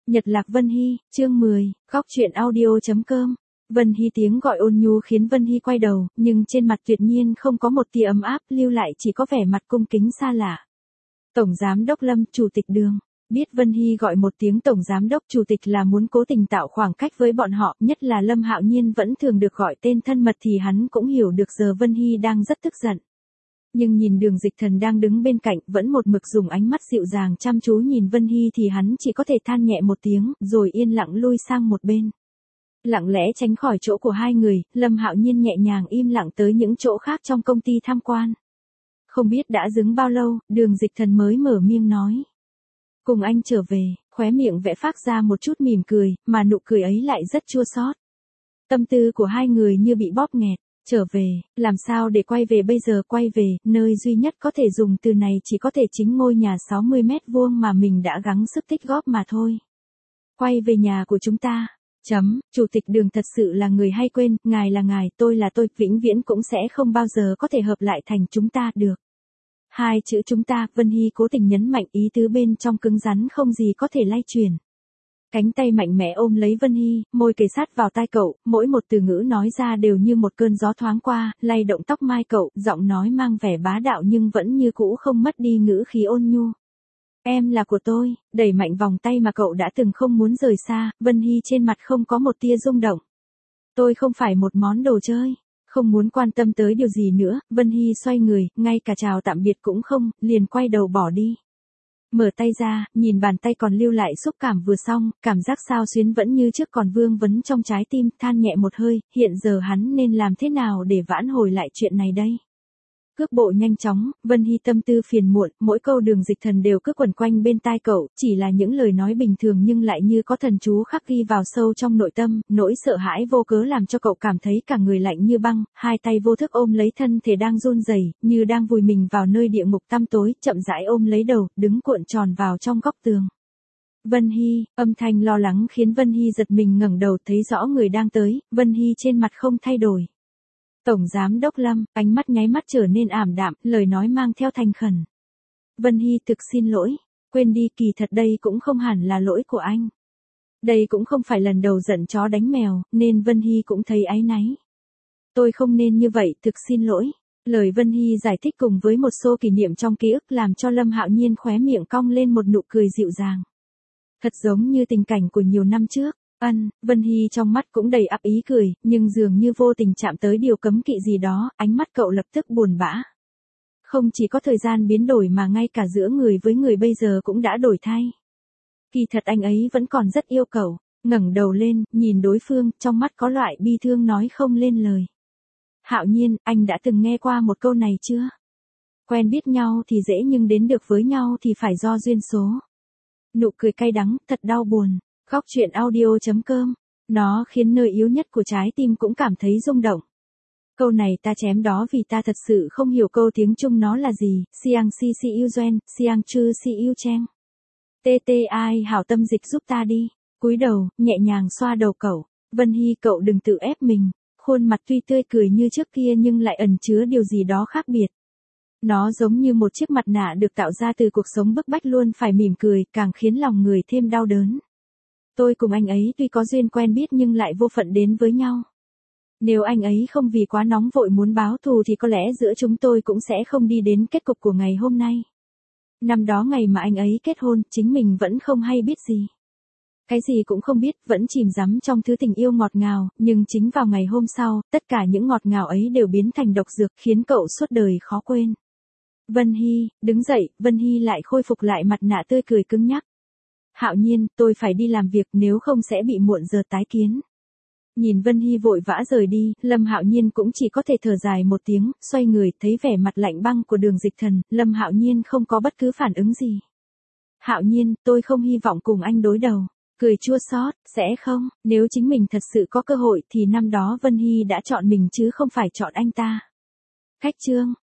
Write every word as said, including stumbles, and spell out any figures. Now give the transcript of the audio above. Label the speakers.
Speaker 1: Nhật Lạc Vân Hy, chương mười, góc truyện audio chấm com. Vân Hy tiếng gọi ôn nhu khiến Vân Hy quay đầu, nhưng trên mặt tuyệt nhiên không có một tia ấm áp, lưu lại chỉ có vẻ mặt cung kính xa lạ. Tổng giám đốc Lâm, chủ tịch Đường. Biết Vân Hy gọi một tiếng tổng giám đốc chủ tịch là muốn cố tình tạo khoảng cách với bọn họ, nhất là Lâm Hạo Nhiên vẫn thường được gọi tên thân mật thì hắn cũng hiểu được giờ Vân Hy đang rất tức giận. Nhưng nhìn Đường Dịch Thần đang đứng bên cạnh vẫn một mực dùng ánh mắt dịu dàng chăm chú nhìn Vân Hy thì hắn chỉ có thể than nhẹ một tiếng, rồi yên lặng lui sang một bên. Lặng lẽ tránh khỏi chỗ của hai người, Lâm Hạo Nhiên nhẹ nhàng im lặng tới những chỗ khác trong công ty tham quan. Không biết đã dứng bao lâu, Đường Dịch Thần mới mở miệng nói. Cùng anh trở về, khóe miệng vẽ phác ra một chút mỉm cười, mà nụ cười ấy lại rất chua xót. Tâm tư của hai người như bị bóp nghẹt. Trở về, làm sao để quay về bây giờ quay về, nơi duy nhất có thể dùng từ này chỉ có thể chính ngôi nhà sáu mươi mét vuông mà mình đã gắng sức tích góp mà thôi. Quay về nhà của chúng ta. Chấm, chủ tịch Đường thật sự là người hay quên, ngài là ngài, tôi là tôi, vĩnh viễn cũng sẽ không bao giờ có thể hợp lại thành chúng ta được. Hai chữ chúng ta, Vân Hy cố tình nhấn mạnh ý tứ bên trong cứng rắn không gì có thể lay chuyển. Cánh tay mạnh mẽ ôm lấy Vân Hy, môi kề sát vào tai cậu, mỗi một từ ngữ nói ra đều như một cơn gió thoáng qua, lay động tóc mai cậu, giọng nói mang vẻ bá đạo nhưng vẫn như cũ không mất đi ngữ khí ôn nhu. Em là của tôi, đẩy mạnh vòng tay mà cậu đã từng không muốn rời xa, Vân Hy trên mặt không có một tia rung động. Tôi không phải một món đồ chơi, không muốn quan tâm tới điều gì nữa, Vân Hy xoay người, ngay cả chào tạm biệt cũng không, liền quay đầu bỏ đi. Mở tay ra, nhìn bàn tay còn lưu lại xúc cảm vừa xong, cảm giác sao xuyến vẫn như trước còn vương vấn trong trái tim, than nhẹ một hơi, hiện giờ hắn nên làm thế nào để vãn hồi lại chuyện này đây? Cước bộ nhanh chóng, Vân Hy tâm tư phiền muộn, mỗi câu Đường Dịch Thần đều cứ quẩn quanh bên tai cậu, chỉ là những lời nói bình thường nhưng lại như có thần chú khắc ghi vào sâu trong nội tâm, nỗi sợ hãi vô cớ làm cho cậu cảm thấy cả người lạnh như băng, hai tay vô thức ôm lấy thân thể đang run rẩy, như đang vùi mình vào nơi địa ngục tăm tối, chậm rãi ôm lấy đầu, đứng cuộn tròn vào trong góc tường. Vân Hy, âm thanh lo lắng khiến Vân Hy giật mình ngẩng đầu thấy rõ người đang tới, Vân Hy trên mặt không thay đổi. Tổng giám đốc Lâm, ánh mắt nháy mắt trở nên ảm đạm, lời nói mang theo thành khẩn. Vân Hy thực xin lỗi, quên đi, kỳ thật đây cũng không hẳn là lỗi của anh. Đây cũng không phải lần đầu giận chó đánh mèo, nên Vân Hy cũng thấy áy náy. Tôi không nên như vậy, thực xin lỗi. Lời Vân Hy giải thích cùng với một xô kỷ niệm trong ký ức làm cho Lâm Hạo Nhiên khóe miệng cong lên một nụ cười dịu dàng. Thật giống như tình cảnh của nhiều năm trước. Ân, Vân Hy trong mắt cũng đầy ắp ý cười, nhưng dường như vô tình chạm tới điều cấm kỵ gì đó, ánh mắt cậu lập tức buồn bã. Không chỉ có thời gian biến đổi mà ngay cả giữa người với người bây giờ cũng đã đổi thay. Kỳ thật anh ấy vẫn còn rất yêu cậu, ngẩng đầu lên, nhìn đối phương, trong mắt có loại bi thương nói không lên lời. Hạo Nhiên, anh đã từng nghe qua một câu này chưa? Quen biết nhau thì dễ nhưng đến được với nhau thì phải do duyên số. Nụ cười cay đắng, thật đau buồn. Góc truyện audio chấm com, nó khiến nơi yếu nhất của trái tim cũng cảm thấy rung động. Câu này ta chém đó vì ta thật sự không hiểu câu tiếng Trung nó là gì, Siang si si yêu duen, Siang chư si yêu cheng. Tê tê ai hảo tâm dịch giúp ta đi, cúi đầu, nhẹ nhàng xoa đầu cậu, Vân Hy cậu đừng tự ép mình, khuôn mặt tuy tươi cười như trước kia nhưng lại ẩn chứa điều gì đó khác biệt. Nó giống như một chiếc mặt nạ được tạo ra từ cuộc sống bức bách luôn phải mỉm cười, càng khiến lòng người thêm đau đớn. Tôi cùng anh ấy tuy có duyên quen biết nhưng lại vô phận đến với nhau. Nếu anh ấy không vì quá nóng vội muốn báo thù thì có lẽ giữa chúng tôi cũng sẽ không đi đến kết cục của ngày hôm nay. Năm đó ngày mà anh ấy kết hôn, chính mình vẫn không hay biết gì. Cái gì cũng không biết, vẫn chìm đắm trong thứ tình yêu ngọt ngào, nhưng chính vào ngày hôm sau, tất cả những ngọt ngào ấy đều biến thành độc dược khiến cậu suốt đời khó quên. Vân Hy, đứng dậy, Vân Hy lại khôi phục lại mặt nạ tươi cười cứng nhắc. Hạo Nhiên, tôi phải đi làm việc nếu không sẽ bị muộn giờ tái kiến. Nhìn Vân Hy vội vã rời đi, Lâm Hạo Nhiên cũng chỉ có thể thở dài một tiếng, xoay người, thấy vẻ mặt lạnh băng của Đường Dịch Thần, Lâm Hạo Nhiên không có bất cứ phản ứng gì. Hạo Nhiên, tôi không hy vọng cùng anh đối đầu. Cười chua xót, sẽ không, nếu chính mình thật sự có cơ hội thì năm đó Vân Hy đã chọn mình chứ không phải chọn anh ta. Khách trương,